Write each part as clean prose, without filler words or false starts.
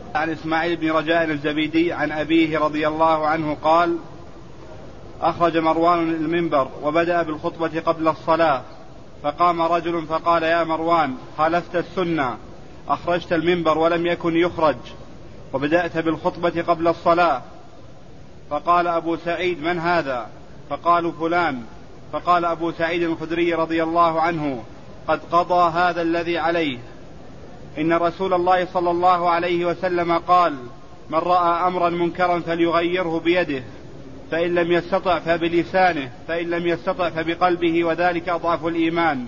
عن إسماعيل بن رجاء الزبيدي عن أبيه رضي الله عنه قال: أخرج مروان المنبر وبدأ بالخطبة قبل الصلاة، فقام رجل فقال: يا مروان، خالفت السنة، أخرجت المنبر ولم يكن يخرج، وبدأت بالخطبة قبل الصلاة. فقال أبو سعيد: من هذا؟ فقالوا: فلان. فقال أبو سعيد الخدري رضي الله عنه: قد قضى هذا الذي عليه. إن رسول الله صلى الله عليه وسلم قال: من رأى أمرا منكرا فليغيره بيده، فإن لم يستطع فبلسانه، فإن لم يستطع فبقلبه، وذلك أضعف الإيمان.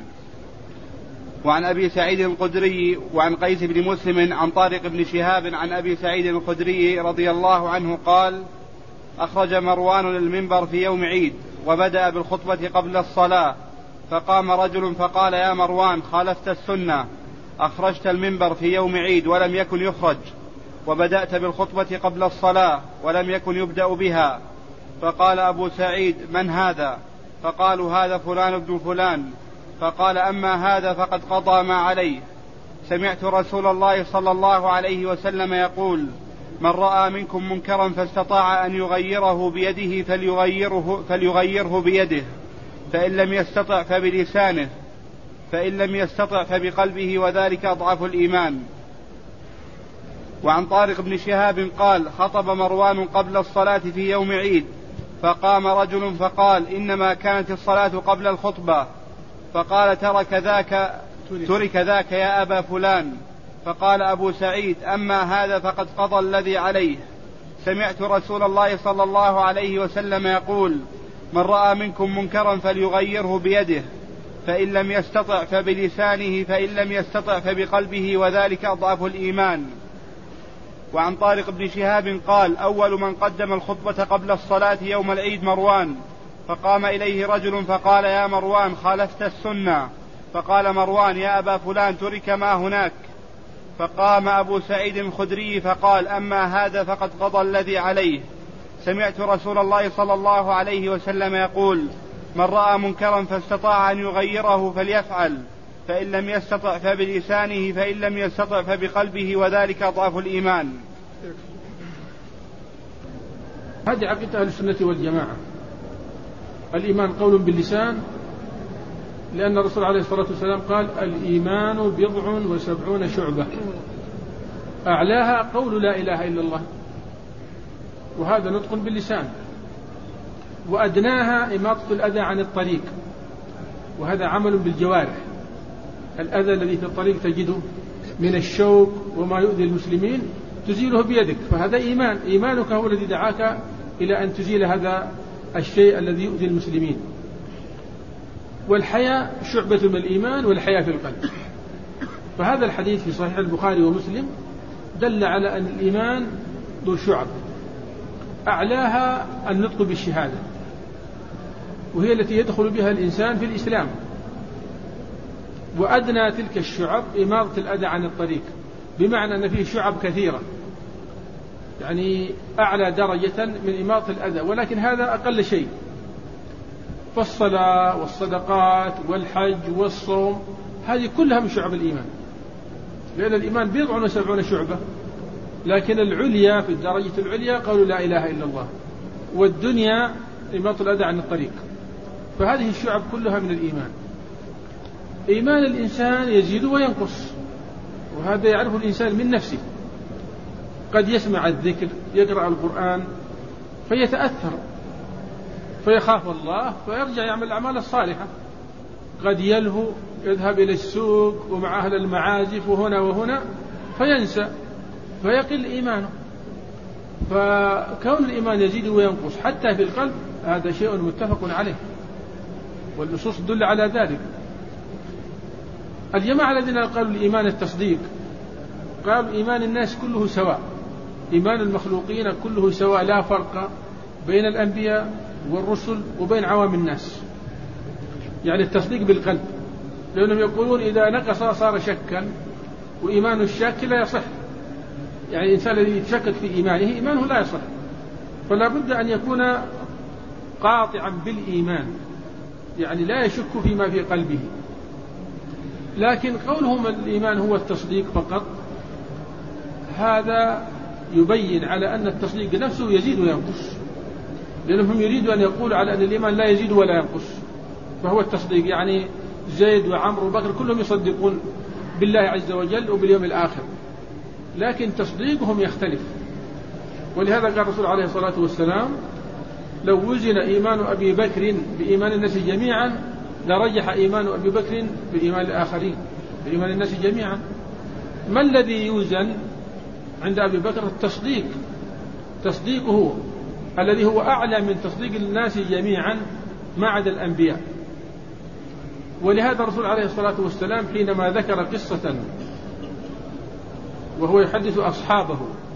وعن أبي سعيد الخدري وعن قيس بن مسلم عن طارق بن شهاب عن أبي سعيد الخدري رضي الله عنه قال: أخرج مروان المنبر في يوم عيد وبدأ بالخطبة قبل الصلاة، فقام رجل فقال: يا مروان، خالفت السنة، أخرجت المنبر في يوم عيد ولم يكن يخرج، وبدأت بالخطبة قبل الصلاة ولم يكن يبدأ بها. فقال أبو سعيد: من هذا؟ فقالوا: هذا فلان ابن فلان. فقال: أما هذا فقد قضى ما عليه. سمعت رسول الله صلى الله عليه وسلم يقول: من رأى منكم منكرا فاستطاع أن يغيره بيده فليغيره بيده، فإن لم يستطع فبلسانه، فإن لم يستطع فبقلبه، وذلك أضعف الإيمان. وعن طارق بن شهاب قال: خطب مروان قبل الصلاة في يوم عيد، فقام رجل فقال: إنما كانت الصلاة قبل الخطبة. فقال: ترك ذاك يا أبا فلان. فقال أبو سعيد: أما هذا فقد قضى الذي عليه. سمعت رسول الله صلى الله عليه وسلم يقول: من رأى منكم منكرا فليغيره بيده، فإن لم يستطع فبلسانه، فإن لم يستطع فبقلبه، وذلك أضعف الإيمان. وعن طارق بن شهاب قال: أول من قدم الخطبة قبل الصلاة يوم العيد مروان، فقام إليه رجل فقال: يا مروان، خالفت السنة. فقال مروان: يا أبا فلان، ترك ما هناك. فقام أبو سعيد الخدري فقال: أما هذا فقد قضى الذي عليه. سمعت رسول الله صلى الله عليه وسلم يقول: من رأى منكرا فاستطاع أن يغيره فليفعل، فإن لم يستطع فبلسانه، فإن لم يستطع فبقلبه، وذلك أضعف الإيمان. هذه عقيدة أهل السنة والجماعة. الإيمان قول باللسان، لأن الرسول عليه الصلاة والسلام قال: الإيمان 70 شعبة، أعلاها قول لا إله إلا الله، وهذا نطق باللسان، وأدناها إماطة الأذى عن الطريق، وهذا عمل بالجوارح. الأذى الذي في الطريق تجده من الشوك وما يؤذي المسلمين تزيله بيدك، فهذا إيمان. إيمانك هو الذي دعاك إلى أن تزيل هذا الشيء الذي يؤذي المسلمين. والحياء شعبة من الإيمان، والحياء في القلب. فهذا الحديث في صحيح البخاري ومسلم دل على أن الإيمان ذو شعب، أعلاها النطق بالشهادة، وهي التي يدخل بها الإنسان في الإسلام. وأدنى تلك الشعب إماطة الأذى عن الطريق، بمعنى أن فيه شعب كثيرة، يعني أعلى درجة من إماطة الأذى، ولكن هذا أقل شيء. فالصلاة والصدقات والحج والصوم هذه كلها من شعب الإيمان، لأن الإيمان 70 شعبة، لكن العليا في الدرجة العليا قول لا إله إلا الله، والدنيا إماطة الأذى عن الطريق. فهذه الشعب كلها من الإيمان. إيمان الإنسان يزيد وينقص، وهذا يعرف الإنسان من نفسه. قد يسمع الذكر، يقرأ القرآن فيتأثر فيخاف الله فيرجع يعمل الأعمال الصالحة. قد يلهو، يذهب إلى السوق ومع أهل المعازف وهنا وهنا فينسى فيقل إيمانه. فكون الإيمان يزيد وينقص حتى في القلب هذا شيء متفق عليه، والنصوص تدل على ذلك. الجماعة الذين قالوا الإيمان التصديق قالوا إيمان الناس كله سواء، إيمان المخلوقين كله سواء، لا فرق بين الأنبياء والرسل وبين عوام الناس. يعني التصديق بالقلب، لأنهم يقولون إذا نقص صار شكا، وإيمان الشاك لا يصح. يعني الإنسان الذي يتشكك في إيمانه إيمانه لا يصح، فلا بد أن يكون قاطعا بالإيمان، يعني لا يشك فيما في قلبه. لكن قولهم الإيمان هو التصديق فقط، هذا يبين على أن التصديق نفسه يزيد وينقص، لأنهم يريدوا أن يقولوا على أن الإيمان لا يزيد ولا ينقص، فهو التصديق يعني زيد وعمر وبكر كلهم يصدقون بالله عز وجل وباليوم الآخر، لكن تصديقهم يختلف. ولهذا قال الرسول عليه الصلاة والسلام: لو وزن إيمان أبي بكر بإيمان الناس جميعا لرجح إيمان أبي بكر بإيمان الآخرين بإيمان الناس جميعا. ما الذي يوزن عند أبي بكر؟ التصديق، تصديقه الذي هو أعلى من تصديق الناس جميعا ما عدا الأنبياء. ولهذا الرسول عليه الصلاة والسلام حينما ذكر قصة وهو يحدث أصحابه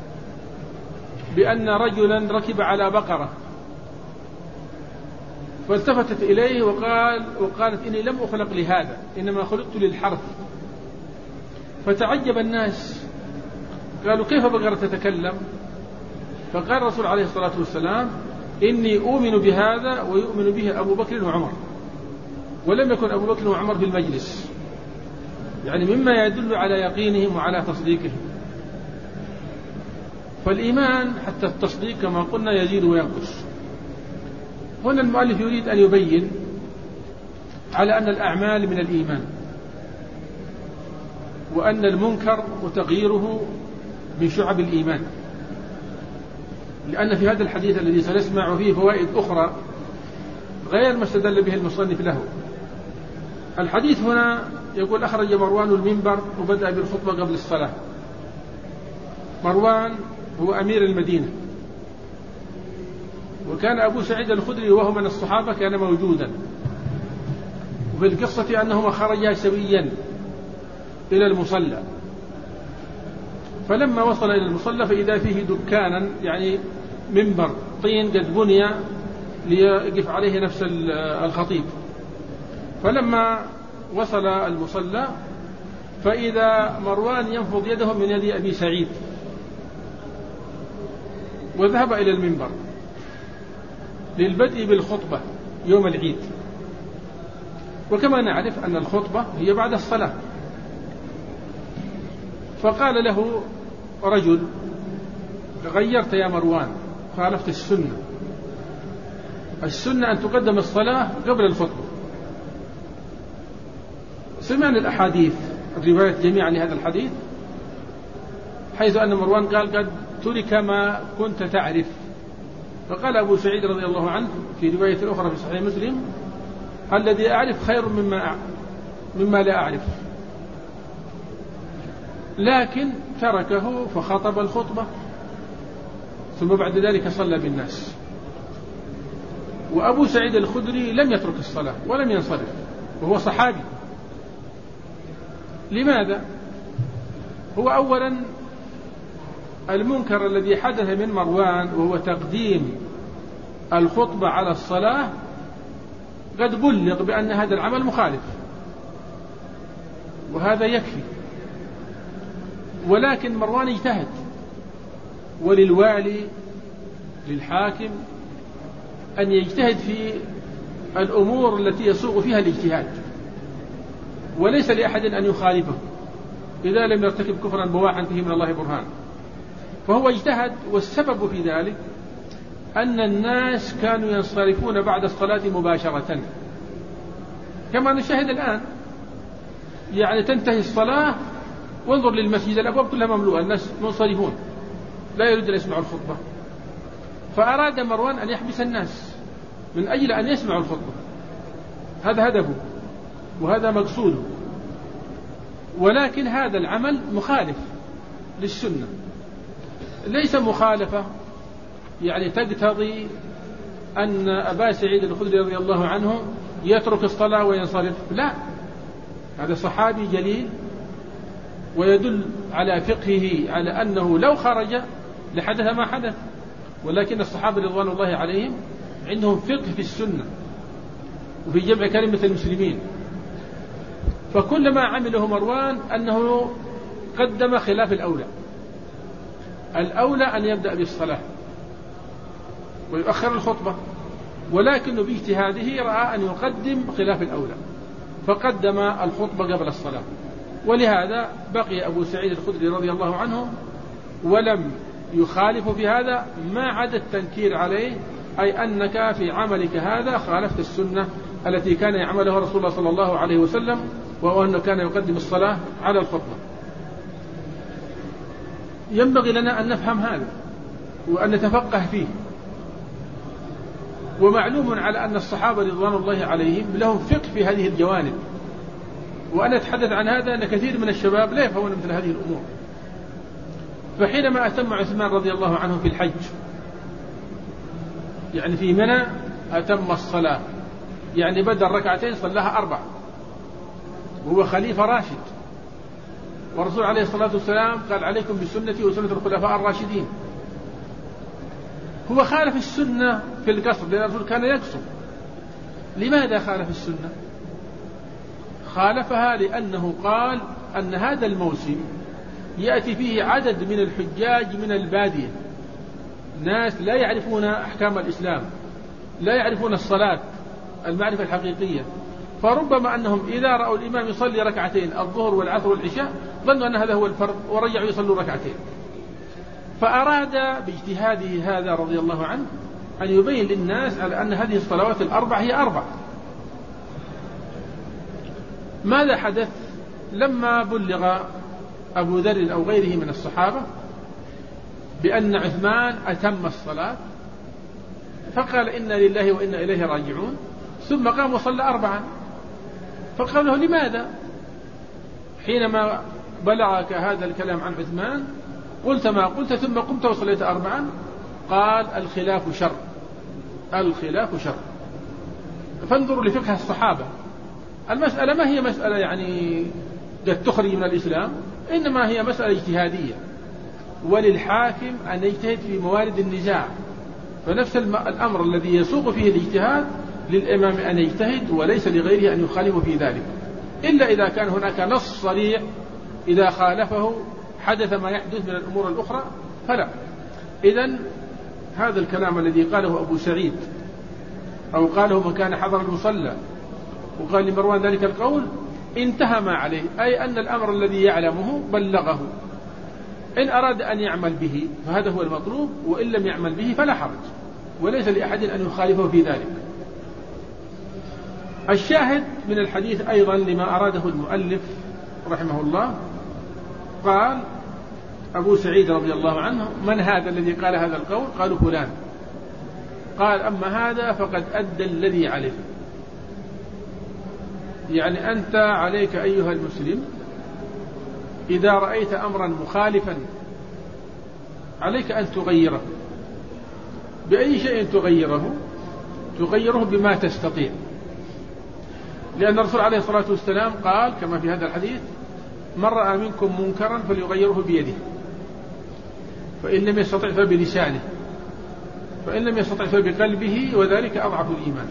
بأن رجلا ركب على بقرة فالتفتت إليه وقالت: إني لم أخلق لهذا، إنما خلقت للحرث. فتعجب الناس، قالوا: كيف بقرة تتكلم؟ فقال الرسول عليه الصلاة والسلام: إني أؤمن بهذا ويؤمن به أبو بكر وعمر. ولم يكن أبو بكر وعمر في المجلس، يعني مما يدل على يقينهم وعلى تصديقهم. فالإيمان حتى التصديق كما قلنا يزيد وينقص. هنا المؤلف يريد أن يبين على أن الأعمال من الإيمان، وأن المنكر وتغييره من شعب الإيمان، لأن في هذا الحديث الذي سنسمع فيه فوائد أخرى غير ما استدل به المصنف له. الحديث هنا يقول: أخرج مروان المنبر وبدأ بالخطبة قبل الصلاة. مروان هو أمير المدينة، وكان أبو سعيد الخدري وهو من الصحابة كان موجودا. وفي القصة أنهما خرجا سويا إلى المصلى، فلما وصل إلى المصلى فإذا فيه دكانا يعني منبر طين قد بني ليقف عليه نفس الخطيب. فلما وصل المصلى فإذا مروان ينفض يده من يد أبي سعيد وذهب إلى المنبر للبدء بالخطبة يوم العيد. وكما نعرف أن الخطبة هي بعد الصلاة. فقال له رجل: غيرت يا مروان، خالفت السنة. السنة أن تقدم الصلاة قبل الخطبة. سمعنا الأحاديث الروايات جميعا لهذا الحديث، حيث أن مروان قال: قد ترك ما كنت تعرف. فقال أبو سعيد رضي الله عنه في رواية أخرى في صحيح مسلم: الذي أعرف خير مما لا أعرف. لكن تركه فخطب الخطبة، ثم بعد ذلك صلى بالناس. وأبو سعيد الخدري لم يترك الصلاة ولم ينصرف، وهو صحابي. لماذا؟ هو أولا المنكر الذي حدث من مروان وهو تقديم الخطبة على الصلاة قد بلغ بأن هذا العمل مخالف، وهذا يكفي. ولكن مروان اجتهد، وللوالي للحاكم أن يجتهد في الأمور التي يسوغ فيها الاجتهاد، وليس لأحد أن يخالفه إذا لم يرتكب كفرا بواحا فيه من الله برهان. فهو اجتهد، والسبب في ذلك أن الناس كانوا ينصرفون بعد الصلاة مباشرة كما نشاهد الآن. يعني تنتهي الصلاة وانظر للمسجد، الأبواب كلها مملوءة، الناس منصرفون لا يريد أن يسمعوا الخطبة. فأراد مروان أن يحبس الناس من أجل أن يسمعوا الخطبة، هذا هدفه وهذا مقصوده. ولكن هذا العمل مخالف للسنة، ليس مخالفة يعني تقتضي أن أبا سعيد الخدري رضي الله عنه يترك الصلاة وينصرف، لا، هذا صحابي جليل ويدل على فقهه على أنه لو خرج لحدث ما حدث. ولكن الصحابة رضوان الله عليهم عندهم فقه في السنة وفي جمع كلمة المسلمين. فكل ما عمله مروان أنه قدم خلاف الأولى. الأولى أن يبدأ بالصلاة ويؤخر الخطبة، ولكنه باجتهاده رأى أن يقدم خلاف الأولى فقدم الخطبة قبل الصلاة. ولهذا بقي أبو سعيد الخدري رضي الله عنه ولم يخالف في هذا ما عدا التنكير عليه، أي أنك في عملك هذا خالفت السنة التي كان يعملها رسول الله صلى الله عليه وسلم، وهو أنه كان يقدم الصلاة على الخطبة. ينبغي لنا أن نفهم هذا وأن نتفقه فيه. ومعلوم على أن الصحابة رضوان الله عليهم لهم فقه في هذه الجوانب، وأنا أتحدث عن هذا أن كثير من الشباب لا يفهمون مثل هذه الأمور. فحينما أتم عثمان رضي الله عنه في الحج، يعني في منى أتم الصلاة، يعني بدل ركعتين صلاها 4، وهو خليفة راشد، والرسول عليه الصلاة والسلام قال عليكم بسنتي وسنة الخلفاء الراشدين. هو خالف السنة في القصر لأن الرسول كان يقصر. لماذا خالف السنة؟ خالفها لأنه قال أن هذا الموسم يأتي فيه عدد من الحجاج من البادية، ناس لا يعرفون أحكام الإسلام، لا يعرفون الصلاة المعرفة الحقيقية، فربما أنهم إذا رأوا الإمام يصلي ركعتين الظهر والعصر والعشاء ظنوا أن هذا هو الفرض ورجعوا يصلوا ركعتين. فأراد باجتهاده هذا رضي الله عنه أن يبين للناس على أن هذه الصلوات الأربع هي 4. ماذا حدث لما بلغ أبو ذر أو غيره من الصحابة بأن عثمان أتم الصلاة، فقال إنا لله وإنا إليه راجعون، ثم قام وصلى 4. فقال له لماذا حينما بلغك هذا الكلام عن عثمان قلت ما قلت ثم قمت وصليت 4؟ قال الخلاف شر، الخلاف شر. فانظروا لفقه الصحابة. المسألة ما هي مسألة يعني قد تخرج من الإسلام، إنما هي مسألة اجتهادية، وللحاكم أن يجتهد في موارد النزاع. فنفس الأمر الذي يسوق فيه الاجتهاد للإمام أن يجتهد، وليس لغيره أن يخالف في ذلك، إلا إذا كان هناك نص صريح إذا خالفه حدث ما يحدث من الأمور الأخرى فلا. إذن هذا الكلام الذي قاله أبو سعيد أو قاله من كان حضر المصلى وقال لمروان ذلك القول انتهى ما عليه، أي أن الأمر الذي يعلمه بلغه، إن أراد أن يعمل به فهذا هو المطلوب، وإن لم يعمل به فلا حرج، وليس لأحد أن يخالفه في ذلك. الشاهد من الحديث أيضا لما أراده المؤلف رحمه الله، قال أبو سعيد رضي الله عنه من هذا الذي قال هذا القول؟ قالوا فلان. قال أما هذا فقد أدى الذي عليه، يعني أنت عليك أيها المسلم إذا رأيت أمرا مخالفا عليك أن تغيره. بأي شيء تغيره؟ تغيره بما تستطيع، لأن الرسول عليه الصلاة والسلام قال كما في هذا الحديث من رأى منكم منكرا فليغيره بيده، فإن لم يستطع فبلسانه، فإن لم يستطع فبقلبه، وذلك أضعف الإيمان.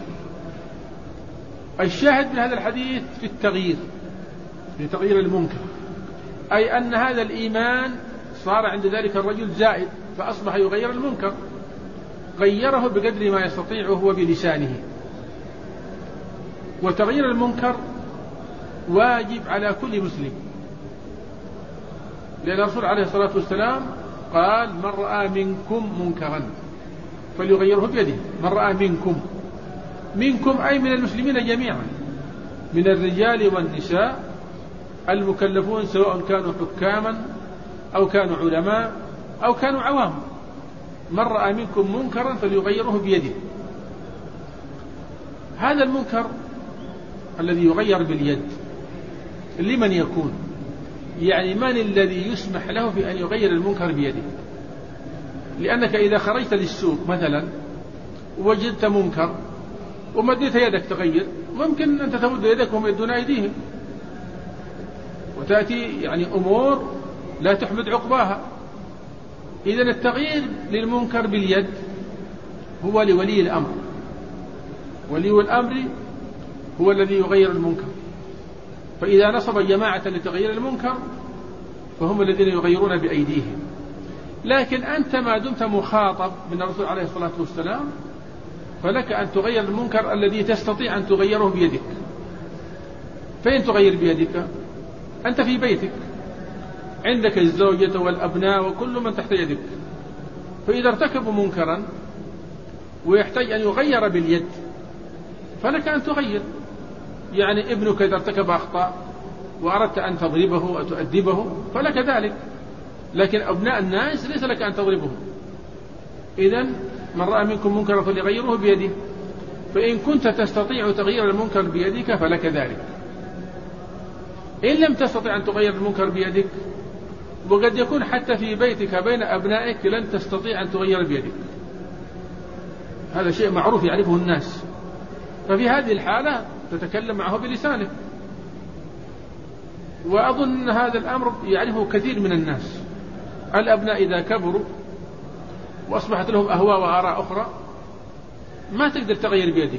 الشاهد من هذا الحديث في التغيير، في تغيير المنكر، أي أن هذا الإيمان صار عند ذلك الرجل زائد فأصبح يغير المنكر، غيره بقدر ما يستطيع وهو بلسانه. وتغيير المنكر واجب على كل مسلم، لأن الرسول عليه الصلاة والسلام قال من رأى منكم منكرا فليغيره بيده. من رأى منكم أي من المسلمين جميعا، من الرجال والنساء المكلفون، سواء كانوا حكاما أو كانوا علماء أو كانوا عوام. من رأى منكم منكرا فليغيره بيده. هذا المنكر الذي يغير باليد لمن يكون؟ يعني من الذي يسمح له في أن يغير المنكر بيده؟ لأنك إذا خرجت للسوق مثلا وجدت منكر ومديت يدك تغير، ممكن أن تمد يدك وهم يدون أيديهم، وتأتي يعني أمور لا تحمد عقباها. إذن التغيير للمنكر باليد هو لولي الأمر، ولي الأمر هو الذي يغير المنكر. فإذا نصب جماعة لتغيير المنكر فهم الذين يغيرون بأيديهم. لكن أنت ما دمت مخاطب من الرسول عليه الصلاة والسلام فلك أن تغير المنكر الذي تستطيع أن تغيره بيدك. فين تغير بيدك؟ أنت في بيتك عندك الزوجة والأبناء وكل من تحت يدك، فإذا ارتكبوا منكرا ويحتاج أن يغير باليد فلك أن تغير. يعني ابنك إذا ارتكب أخطاء وأردت أن تضربه وتؤدبه فلك ذلك، لكن أبناء الناس ليس لك أن تضربهم. إذن من رأى منكم منكرا فليغيره بيده، فإن كنت تستطيع تغيير المنكر بيدك فلك ذلك. إن لم تستطيع أن تغير المنكر بيدك، وقد يكون حتى في بيتك بين أبنائك لن تستطيع أن تغير بيدك، هذا شيء معروف يعرفه الناس، ففي هذه الحالة تتكلم معه بلسانك. وأظن أن هذا الأمر يعرفه كثير من الناس. الأبناء إذا كبروا وأصبحت لهم أهواء وآراء أخرى ما تقدر تغير بيدك،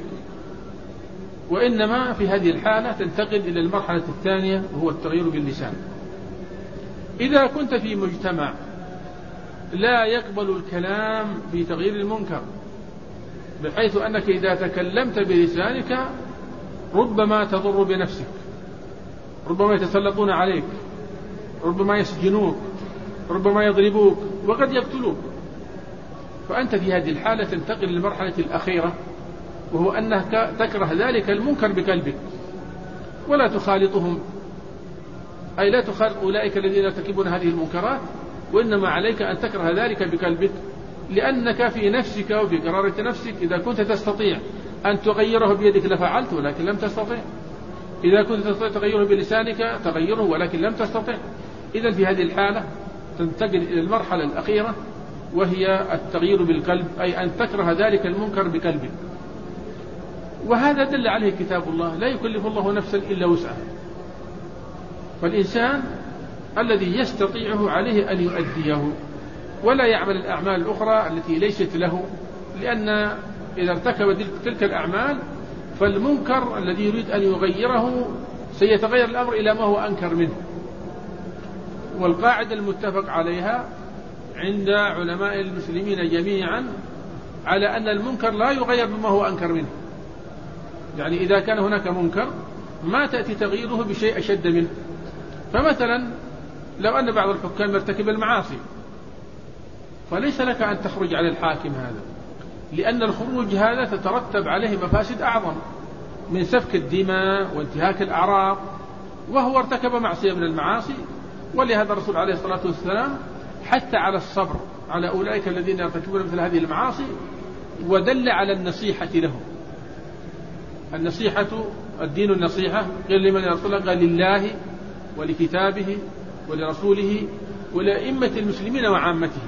وإنما في هذه الحالة تنتقل إلى المرحلة الثانية وهو التغيير باللسان. إذا كنت في مجتمع لا يقبل الكلام بتغيير المنكر، بحيث أنك إذا تكلمت بلسانك ربما تضر بنفسك، ربما يتسلطون عليك، ربما يسجنوك، ربما يضربوك، وقد يقتلوك، فأنت في هذه الحالة تنتقل للمرحلة الأخيرة، وهو أنك تكره ذلك المنكر بقلبك ولا تخالطهم، أي لا تخالط أولئك الذين يرتكبون هذه المنكرات، وإنما عليك أن تكره ذلك بقلبك، لأنك في نفسك وفي قرارة نفسك إذا كنت تستطيع أن تغيره بيدك لفعلت، ولكن لم تستطيع. إذا كنت تستطيع تغيره بلسانك تغيره، ولكن لم تستطيع. إذن في هذه الحالة تنتقل إلى المرحلة الأخيرة وهي التغيير بالقلب، أي أن تكره ذلك المنكر بقلبك. وهذا دل عليه كتاب الله: لا يكلف الله نفسا إلا وسعها. فالإنسان الذي يستطيعه عليه أن يؤديه ولا يعمل الأعمال الأخرى التي ليست له، لأن إذا ارتكب تلك الأعمال فالمنكر الذي يريد أن يغيره سيتغير الأمر إلى ما هو أنكر منه. والقاعدة المتفق عليها عند علماء المسلمين جميعا على أن المنكر لا يغير بما هو أنكر منه. يعني إذا كان هناك منكر ما تأتي تغييره بشيء أشد منه. فمثلا لو أن بعض الحكام يرتكب المعاصي فليس لك أن تخرج على الحاكم هذا، لأن الخروج هذا تترتب عليه مفاسد أعظم من سفك الدماء وانتهاك الأعراض، وهو ارتكب معصية من المعاصي. ولهذا الرسول عليه الصلاة والسلام حتى على الصبر على أولئك الذين يرتكبون مثل هذه المعاصي، ودل على النصيحة لهم. النصيحة الدين النصيحة، قال لمن يا رسول الله؟ قال لله ولكتابه ولرسوله ولأئمة المسلمين وعامتهم.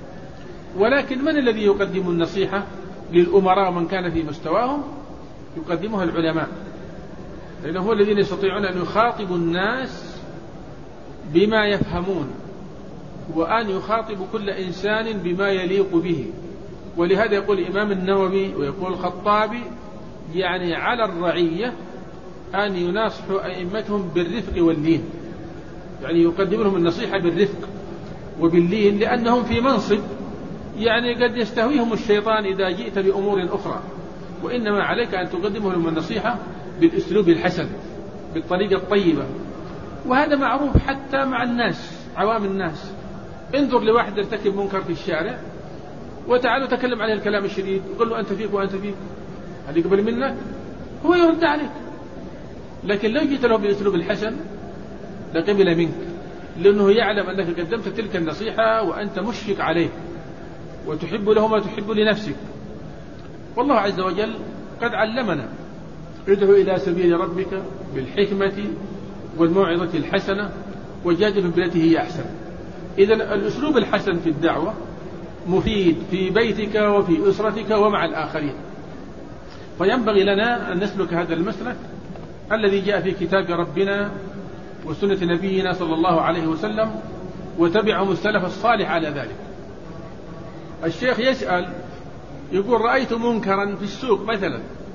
ولكن من الذي يقدم النصيحة للأمراء من كان في مستواهم؟ يقدمها العلماء، لأنه هو الذين يستطيعون أن يخاطبوا الناس بما يفهمون، وأن يخاطب كل إنسان بما يليق به. ولهذا يقول الإمام النووي ويقول الخطابي: يعني على الرعية أن يناصحوا أئمتهم بالرفق واللين، يعني يقدم لهم النصيحة بالرفق وباللين، لأنهم في منصب يعني قد يستهويهم الشيطان إذا جئت بأمور أخرى، وإنما عليك أن تقدم لهم النصيحة بالأسلوب الحسن بالطريقة الطيبة. وهذا معروف حتى مع الناس عوام الناس. انظر لواحد يرتكب منكر في الشارع وتعالوا تكلم عليه الكلام الشديد، وقل له أنت فيك وأنت فيك، هل يقبل منك؟ هو يرد عليك. لكن لو جئت له بالأسلوب الحسن لقبل منك، لأنه يعلم أنك قدمت تلك النصيحة وأنت مشفق عليه وتحب له ما تحب لنفسك. والله عز وجل قد علمنا: ادعو إلى سبيل ربك بالحكمة والموعظة الحسنة وجادل بالتي هي أحسن. إذن الأسلوب الحسن في الدعوة مفيد في بيتك وفي أسرتك ومع الآخرين. فينبغي لنا أن نسلك هذا المسلك الذي جاء في كتاب ربنا وسنة نبينا صلى الله عليه وسلم، وتبعهم السلف الصالح على ذلك. الشيخ يسأل يقول: رأيت منكرا في السوق مثلا،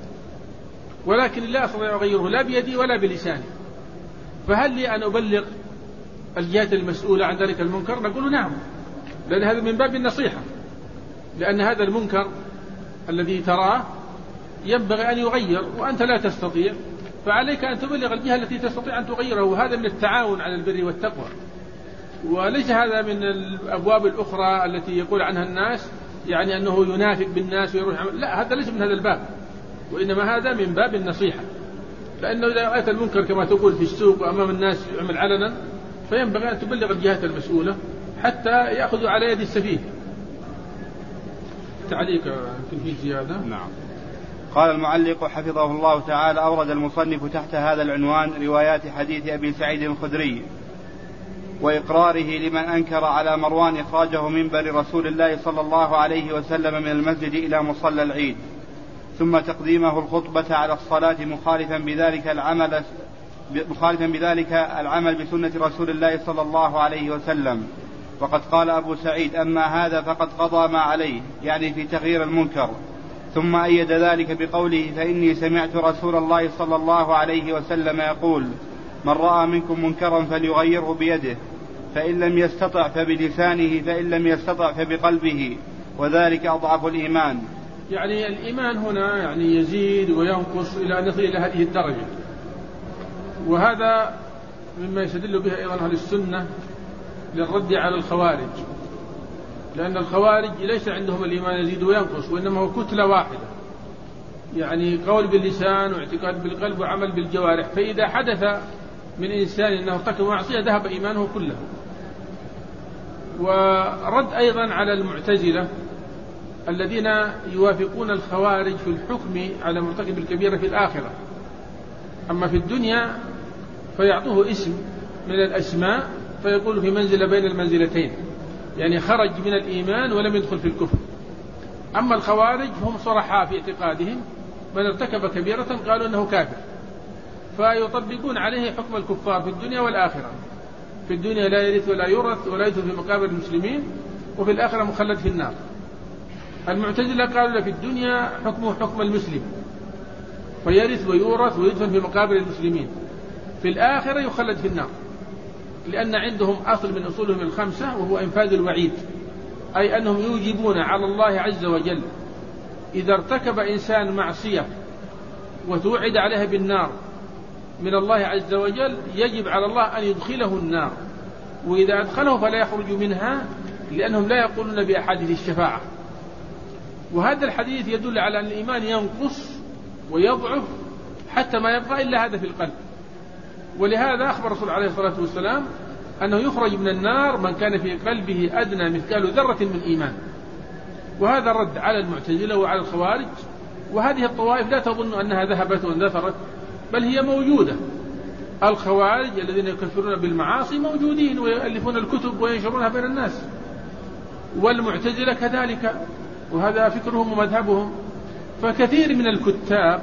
ولكن لا أستطيع أغيره لا بيدي ولا بلساني، فهل لي أن أبلغ الجهات المسؤولة عن ذلك المنكر؟ نقول نعم، لأن هذا من باب النصيحة، لأن هذا المنكر الذي تراه ينبغي أن يغير وأنت لا تستطيع، فعليك أن تبلغ الجهة التي تستطيع أن تغيره، وهذا من التعاون على البر والتقوى. وليس هذا من الأبواب الأخرى التي يقول عنها الناس يعني أنه ينافق بالناس ويروح لا، هذا ليس من هذا الباب، وإنما هذا من باب النصيحة. لأنه إذا رأيت المنكر كما تقول في السوق وأمام الناس يعمل علنا، فينبغي أن تبلغ الجهات المسؤولة حتى يأخذوا على يد السفيه. تعليق يمكن فيه زيادة. نعم. قال المعلق حفظه الله تعالى: أورد المصنف تحت هذا العنوان روايات حديث أبي سعيد الخدري وإقراره لمن أنكر على مروان إخراجه منبر رسول الله صلى الله عليه وسلم من المسجد إلى مصلى العيد، ثم تقديمه الخطبة على الصلاة مخالفا بذلك العمل بسنة رسول الله صلى الله عليه وسلم. وقد قال أبو سعيد: أما هذا فقد قضى ما عليه، يعني في تغيير المنكر. ثم أيد ذلك بقوله: فإني سمعت رسول الله صلى الله عليه وسلم يقول: من رأى منكم منكرا فليغيره بيده، فإن لم يستطع فبلسانه، فإن لم يستطع فبقلبه، وذلك أضعف الإيمان. يعني الإيمان هنا يعني يزيد وينقص إلى أن يصل إلى هذه الدرجة، وهذا مما يستدل به أيضا أهل السنة للرد على الخوارج، لأن الخوارج ليس عندهم الإيمان يزيد وينقص، وإنما هو كتلة واحدة، يعني قول باللسان واعتقاد بالقلب وعمل بالجوارح. فإذا حدث من إنسان أنه ارتكب معصية ذهب إيمانه كله. ورد أيضا على المعتزلة الذين يوافقون الخوارج في الحكم على مرتكب الكبيرة في الآخرة، أما في الدنيا فيعطوه اسم من الأسماء فيقول في منزلة بين المنزلتين، يعني خرج من الإيمان ولم يدخل في الكفر. أما الخوارج فهم صرحاء في اعتقادهم، من ارتكب كبيرة قالوا أنه كافر، فيطبقون عليه حكم الكفار في الدنيا والآخرة. في الدنيا لا يرث ولا يورث ولا يدخل في مقابر المسلمين، وفي الآخرة مخلد في النار. المعتزلة قالوا في الدنيا حكمه حكم المسلم، فيرث ويورث ويدفن في مقابر المسلمين، في الآخرة يخلد في النار، لأن عندهم أصل من أصولهم الخمسة وهو إنفاذ الوعيد، أي أنهم يوجبون على الله عز وجل إذا ارتكب إنسان معصية وتوعد عليها بالنار من الله عز وجل يجب على الله أن يدخله النار، وإذا أدخله فلا يخرج منها، لأنهم لا يقولون بأحاديث الشفاعة. وهذا الحديث يدل على أن الإيمان ينقص ويضعف حتى ما يبقى إلا هذا في القلب. ولهذا أخبر الرسول عليه الصلاة والسلام أنه يخرج من النار من كان في قلبه أدنى مثقال ذرة من إيمان. وهذا رد على المعتزلة وعلى الخوارج. وهذه الطوائف لا تظن أنها ذهبت واندثرت، بل هي موجودة. الخوارج الذين يكفرون بالمعاصي موجودين ويؤلفون الكتب وينشرونها بين الناس، والمعتزلة كذلك، وهذا فكرهم ومذهبهم. فكثير من الكتاب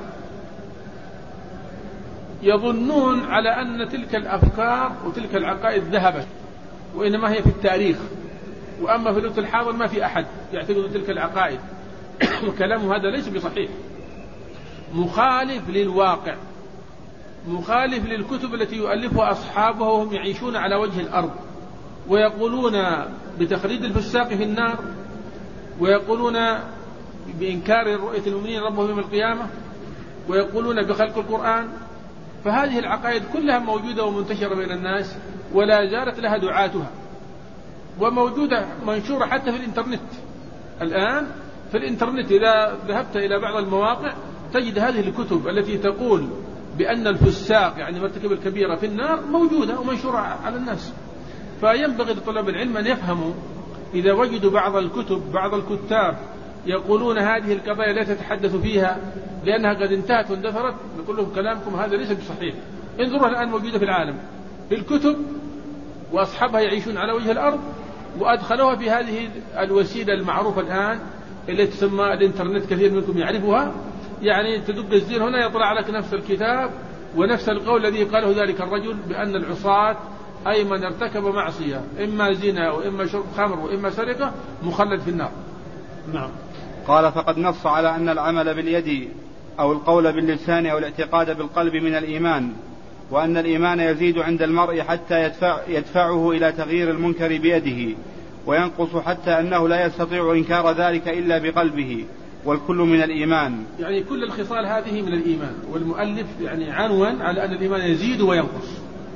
يظنون على أن تلك الأفكار وتلك العقائد ذهبت، وإنما هي في التاريخ، وأما في الوقت الحاضر ما في أحد يعتقد تلك العقائد. وكلامه هذا ليس بصحيح، مخالف للواقع، مخالف للكتب التي يؤلفها أصحابه وهم يعيشون على وجه الأرض، ويقولون بتخليد الفساق في النار، ويقولون بإنكار رؤية المؤمنين ربهم يوم القيامة، ويقولون بخلق القرآن. فهذه العقائد كلها موجودة ومنتشرة بين الناس، ولا زالت لها دعاتها، وموجودة منشورة حتى في الإنترنت. الآن في الإنترنت إذا ذهبت إلى بعض المواقع تجد هذه الكتب التي تقول بأن الفساق يعني مرتكب الكبيرة في النار موجودة ومنشورة على الناس. فينبغي لطلاب العلم أن يفهموا إذا وجدوا بعض الكتب بعض الكتاب يقولون هذه القضايا لا تتحدث فيها لأنها قد انتهت واندثرت، نقول لهم كلامكم هذا ليس بصحيح. انظروا الآن موجودة في العالم في الكتب، وأصحابها يعيشون على وجه الأرض، وأدخلوها في هذه الوسيلة المعروفة الآن التي تسمى الإنترنت، كثير منكم يعرفها. يعني تدق الزر هنا يطلع لك نفس الكتاب ونفس القول الذي قاله ذلك الرجل بأن العصاة أي من ارتكب معصية إما زنا وإما شرب خمر وإما سرقة مخلد في النار. نعم. قال: فقد نص على أن العمل باليد أو القول باللسان أو الاعتقاد بالقلب من الإيمان، وأن الإيمان يزيد عند المرء حتى يدفعه إلى تغيير المنكر بيده، وينقص حتى أنه لا يستطيع إنكار ذلك إلا بقلبه، والكل من الإيمان. يعني كل الخصال هذه من الإيمان، والمؤلف يعني عنوان على أن الإيمان يزيد وينقص.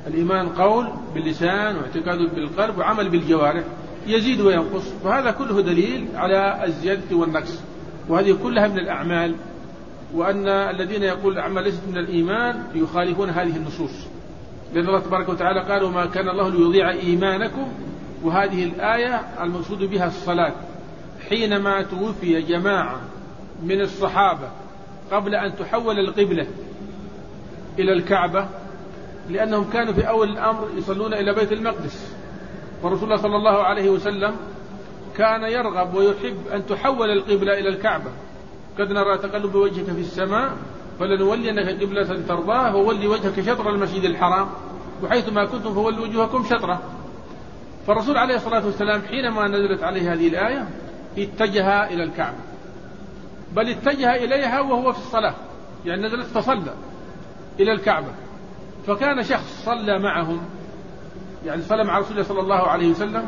الإيمان قول باللسان واعتقاد بالقلب وعمل بالجوارح، يزيد وينقص، فهذا كله دليل على الزيادة والنقص، وهذه كلها من الأعمال. وأن الذين يقول الأعمال ليست من الإيمان يخالفون هذه النصوص، لأن الله تبارك وتعالى قال وما كان الله ليضيع إيمانكم، وهذه الآية المقصود بها الصلاة. حينما توفي جماعة من الصحابة قبل أن تحول القبلة إلى الكعبة، لأنهم كانوا في أول الأمر يصلون إلى بيت المقدس، ورسول الله صلى الله عليه وسلم كان يرغب ويحب أن تحول القبلة إلى الكعبة. قد نرى تقلب وجهك في السماء فلنولينك قبلة ترضاه وولي وجهك شطر المسجد الحرام وحيثما كنتم فولوا وجوهكم شطره. فالرسول عليه الصلاة والسلام حينما نزلت عليه هذه الآية اتجه إلى الكعبة، بل اتجه إليها وهو في الصلاة، يعني نزلت فصلى إلى الكعبة. فكان شخص صلى معهم، يعني صلى مع رسول الله صلى الله عليه وسلم،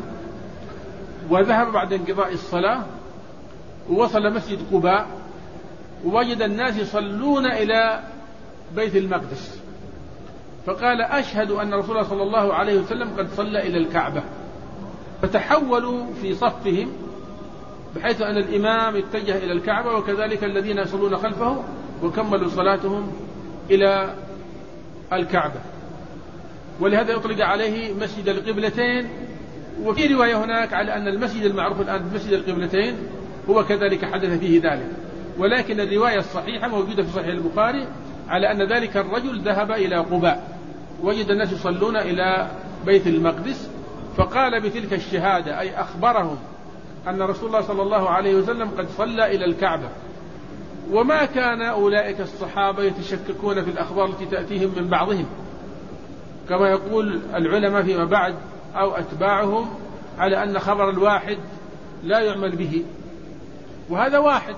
وذهب بعد انقضاء الصلاة ووصل مسجد قباء ووجد الناس يصلون إلى بيت المقدس، فقال أشهد أن رسول الله صلى الله عليه وسلم قد صلى إلى الكعبة. فتحولوا في صفهم بحيث أن الإمام اتجه إلى الكعبة، وكذلك الذين يصلون خلفه وكملوا صلاتهم إلى الكعبة. ولهذا يطلق عليه مسجد القبلتين. وفي رواية هناك على أن المسجد المعروف الآن بمسجد القبلتين هو كذلك حدث فيه ذلك، ولكن الرواية الصحيحة موجودة في صحيح البخاري على أن ذلك الرجل ذهب إلى قباء وجد الناس يصلون إلى بيت المقدس، فقال بتلك الشهادة، أي أخبرهم أن رسول الله صلى الله عليه وسلم قد صلى إلى الكعبة. وما كان أولئك الصحابة يتشككون في الأخبار التي تأتيهم من بعضهم، كما يقول العلماء فيما بعد أو أتباعهم على أن خبر الواحد لا يعمل به، وهذا واحد،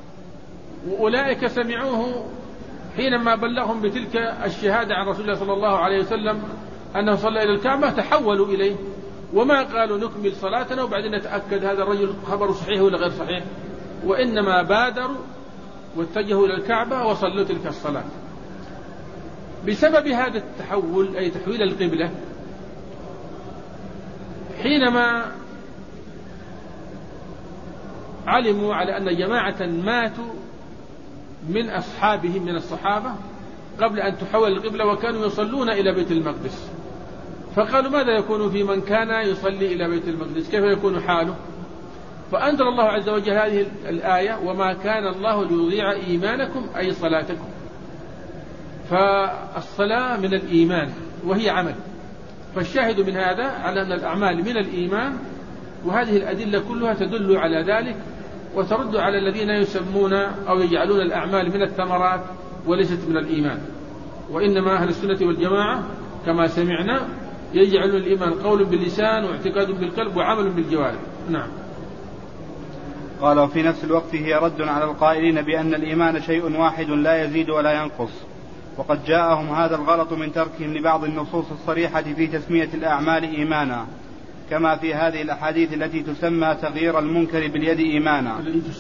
وأولئك سمعوه حينما بلغهم بتلك الشهادة عن رسول الله صلى الله عليه وسلم أنه صلى إلى الكعبة تحولوا إليه، وما قالوا نكمل صلاتنا وبعدين نتأكد هذا الرجل خبره صحيح ولا غير صحيح، وإنما بادروا واتجهوا إلى الكعبة وصلوا تلك الصلاة. بسبب هذا التحول، أي تحويل القبلة، حينما علموا على أن جماعة ماتوا من أصحابهم من الصحابة قبل أن تحول القبلة وكانوا يصلون إلى بيت المقدس، فقالوا ماذا يكون في من كان يصلي إلى بيت المقدس، كيف يكون حاله؟ فأنزل الله عز وجل هذه الآية وما كان الله ليضيع إيمانكم أي صلاتكم. فالصلاة من الإيمان وهي عمل، فالشاهد من هذا على أن الأعمال من الإيمان، وهذه الأدلة كلها تدل على ذلك وترد على الذين يسمون أو يجعلون الأعمال من الثمرات وليست من الإيمان. وإنما أهل السنة والجماعة كما سمعنا يجعلون الإيمان قول باللسان واعتقاد بالقلب وعمل بالجوارح. نعم. قال وفي نفس الوقت هي رد على القائلين بأن الإيمان شيء واحد لا يزيد ولا ينقص، وقد جاءهم هذا الغلط من تركهم لبعض النصوص الصريحة في تسمية الأعمال إيمانا، كما في هذه الأحاديث التي تسمى تغيير المنكر باليد إيمانا،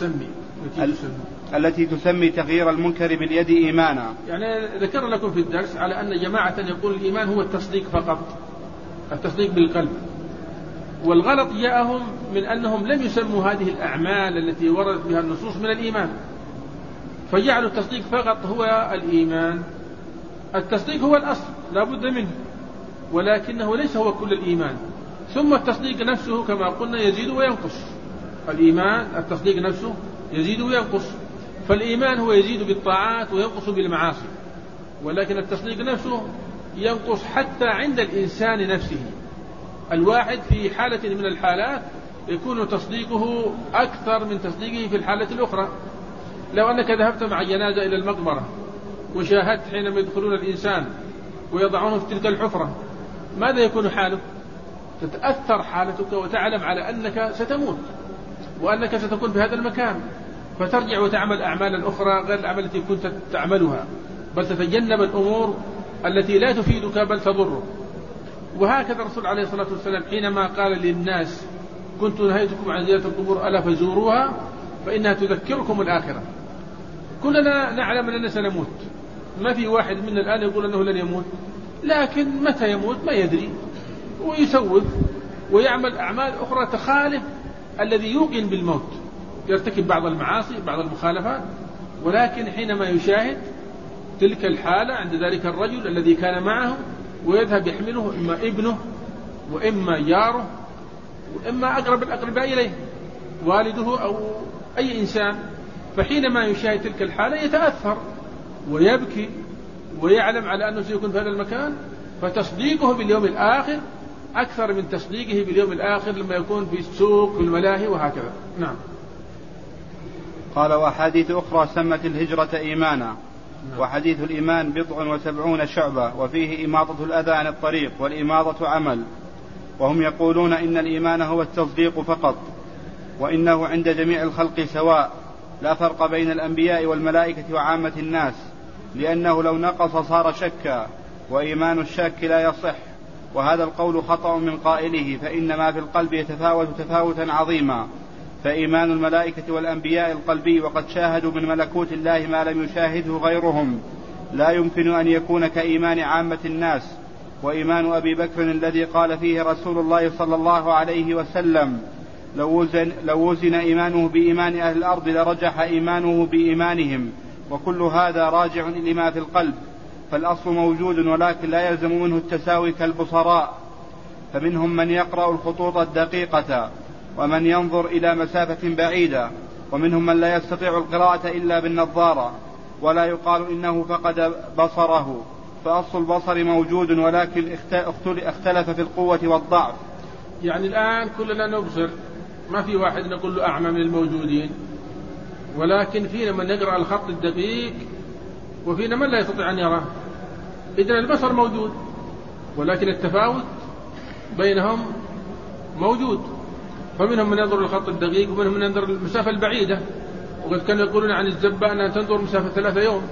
التي تسمي تغيير المنكر باليد إيمانا. يعني ذكر لكم في الدرس على أن جماعة يقول الإيمان هو التصديق فقط، التصديق بالقلب، والغلط جاءهم من أنهم لم يسموا هذه الأعمال التي وردت بها النصوص من الإيمان، فجعلوا التصديق فقط هو الإيمان. التصديق هو الأصل لا بد منه، ولكنه ليس هو كل الإيمان. ثم التصديق نفسه كما قلنا يزيد وينقص، الإيمان التصديق نفسه يزيد وينقص، فالإيمان هو يزيد بالطاعات وينقص بالمعاصي، ولكن التصديق نفسه ينقص حتى عند الإنسان نفسه. الواحد في حالة من الحالات يكون تصديقه أكثر من تصديقه في الحالة الأخرى. لو أنك ذهبت مع جنازة إلى المقبرة وشاهدت حينما يدخلون الإنسان ويضعونه في تلك الحفرة، ماذا يكون حالك؟ تتأثر حالتك وتعلم على أنك ستموت وأنك ستكون في هذا المكان، فترجع وتعمل أعمالا أخرى غير الأعمال التي كنت تعملها، بل تتجنب الأمور التي لا تفيدك بل تضرك. وهكذا الرسول عليه الصلاة والسلام حينما قال للناس كنت نهيتكم عن زيارة القبور ألا فزوروها فإنها تذكركم الآخرة. كلنا نعلم أننا سنموت، ما في واحد منا الآن يقول أنه لن يموت، لكن متى يموت ما يدري، ويسوف ويعمل أعمال أخرى تخالف الذي يوقن بالموت، يرتكب بعض المعاصي بعض المخالفات، ولكن حينما يشاهد تلك الحالة عند ذلك الرجل الذي كان معه ويذهب يحمله إما ابنه وإما جاره وإما أقرب الأقرباء إليه والده أو أي إنسان، فحينما يشاهد تلك الحالة يتأثر ويبكي ويعلم على أنه سيكون في هذا المكان، فتصديقه باليوم الآخر أكثر من تصديقه باليوم الآخر لما يكون في السوق في الملاهي وهكذا. نعم. قال وحديث أخرى سمت الهجرة إيمانا. وحديث الإيمان 70 شعبة، وفيه إماطة الأذى عن الطريق، والإماطة عمل. وهم يقولون إن الإيمان هو التصديق فقط، وإنه عند جميع الخلق سواء، لا فرق بين الأنبياء والملائكة وعامة الناس، لأنه لو نقص صار شكا، وإيمان الشاك لا يصح. وهذا القول خطأ من قائله، فإن ما في القلب يتفاوت تفاوتا عظيما، فإيمان الملائكة والأنبياء القلبي، وقد شاهدوا من ملكوت الله ما لم يشاهده غيرهم، لا يمكن أن يكون كإيمان عامة الناس. وإيمان أبي بكر الذي قال فيه رسول الله صلى الله عليه وسلم لو وزن إيمانه بإيمان أهل الأرض لرجح إيمانه بإيمانهم، وكل هذا راجع لما في القلب، فالأصل موجود ولكن لا يلزم منه التساوي كالبصراء، فمنهم من يقرأ الخطوط الدقيقة ومن ينظر إلى مسافة بعيدة، ومنهم من لا يستطيع القراءة إلا بالنظارة، ولا يقال إنه فقد بصره، فأصل البصر موجود ولكن اختلف في القوة والضعف. يعني الآن كلنا نبصر، ما في واحد نقول له أعمى من الموجودين، ولكن فينا من يقرأ الخط الدقيق وفينا من لا يستطيع أن يراه. إذن البصر موجود، ولكن التفاوت بينهم موجود، فمنهم من ينظر الخط الدقيق ومنهم من ينظر المسافة البعيدة، وقد كانوا يقولون عن الزبة أنها تنظر مسافة 3 يوم.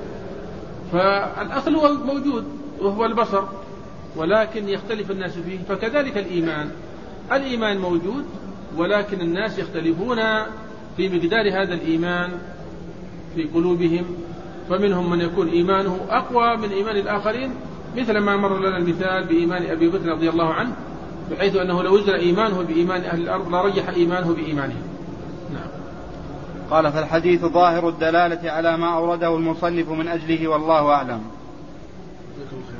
فالأصل هو موجود وهو البصر، ولكن يختلف الناس فيه. فكذلك الإيمان موجود، ولكن الناس يختلفون في مقدار هذا الإيمان في قلوبهم، فمنهم من يكون إيمانه أقوى من إيمان الآخرين، مثل ما مر لنا المثال بإيمان أبي بكر رضي الله عنه، بحيث أنه لو وزن إيمانه بإيمان أهل الأرض لرجح إيمانه بإيمانهم. نعم. قال فالحديث ظاهر الدلالة على ما أورده المصنف من أجله، والله أعلم.